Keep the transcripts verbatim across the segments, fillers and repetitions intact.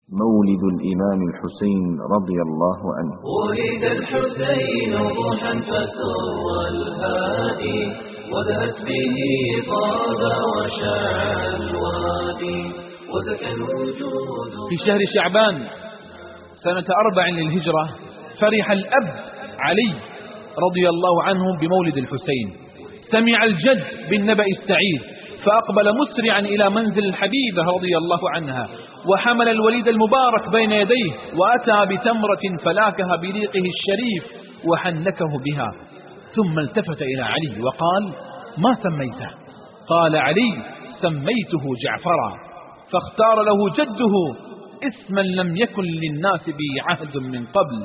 مولد الإمام الحسين رضي الله عنه. ولد الحسين ضحى فسر الهادي، وذهت به طاب وشاع الوادي، وزكى الوجود. في شهر شعبان سنة أربع للهجرة فرح الأب علي رضي الله عنه بمولد الحسين، سمع الجد بالنبأ السعيد فأقبل مسرعا إلى منزل الحبيبة رضي الله عنها، وحمل الوليد المبارك بين يديه، وأتى بتمرة فلاكها بريقه الشريف وحنكه بها، ثم التفت إلى علي وقال: ما سميته؟ قال علي: سميته جعفرا. فاختار له جده اسما لم يكن للناس به عهد من قبل: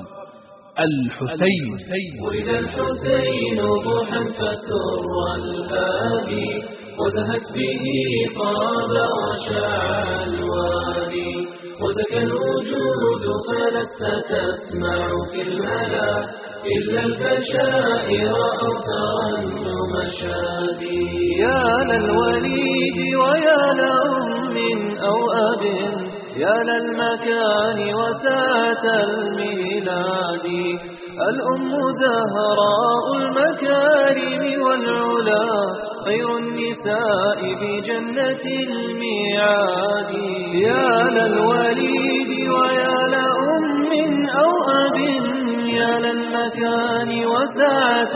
الحسين. ولد الحسين ضحى فسر الهادي، وزهت به طاب وشاع الوادي، وزكى الوجود فلست تسمع في الملا إلا البشائر أو ترنم شادي. يا للوليد ويا لأم أو أب، يا للمكان وساعة الميلاد، الأم زهراء المكارم والعلا، خير النساء بجنة الميعاد. يا للوليد ويا لأم أو أب، يا للمكان وساعة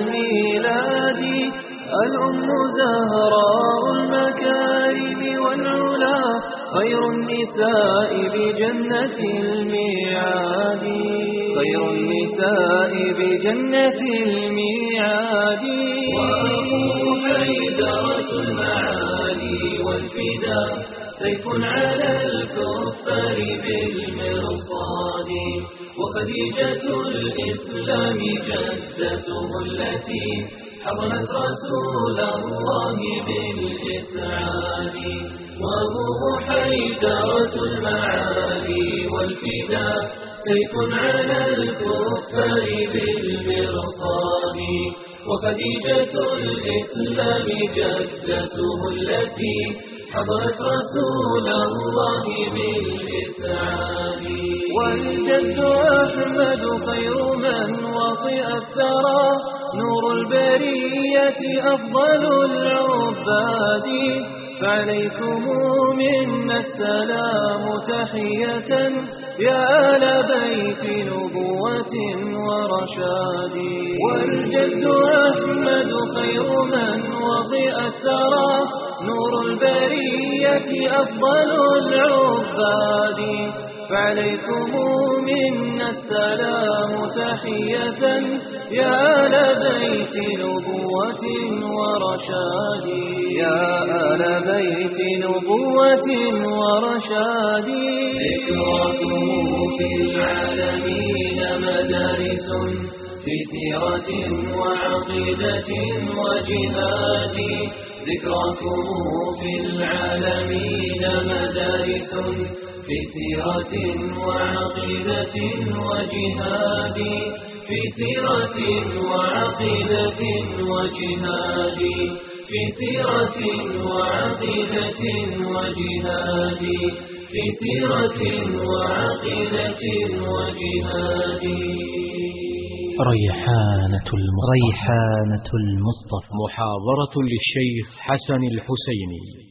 الميلاد، الأم زهراء المكارم والعلا، خير النساء بجنة الميعاد، خير النساء بجنة الميعاد. وأبوه حيدرة المعالي والفداء، سيف على الكفار بالمرصاد، وخديجة الإسلام جدته التي حضنت رسول الله بالإسعاد. وأبوه حيدرة المعالي والفداء، سيف على الكفار بالمرصاد، وخديجة الإسلام جدته التي حضرت رسول الله بالإسعاد. والجد أحمد خير من وطئ الثرى، نور البرية أفضل العباد، فعليكم منا السلام تحية، يا آل بيت نبوة ورشاد. والجد أحمد خير من وطئ الثرى، نور البرية أفضل العباد، فعليكم منا السلام تحية، يا آل بيت نبوة ورشاد، يا آل بيت نبوة ورشاد. ذكراكم في العالمين مدارس، في سيرة وعقيدة وجهاد، ذكراكم في العالمين مدارس، في سيرة وعقيدة وجهاد، في سيرة وعقيدة وجهاد، في سيرة وعقيدة وجهاد، في سيرة وعقيدة وجهاد. ريحانة المصطفى. ريحانة المصطفى، محاضرة للشيخ حسن الحسيني.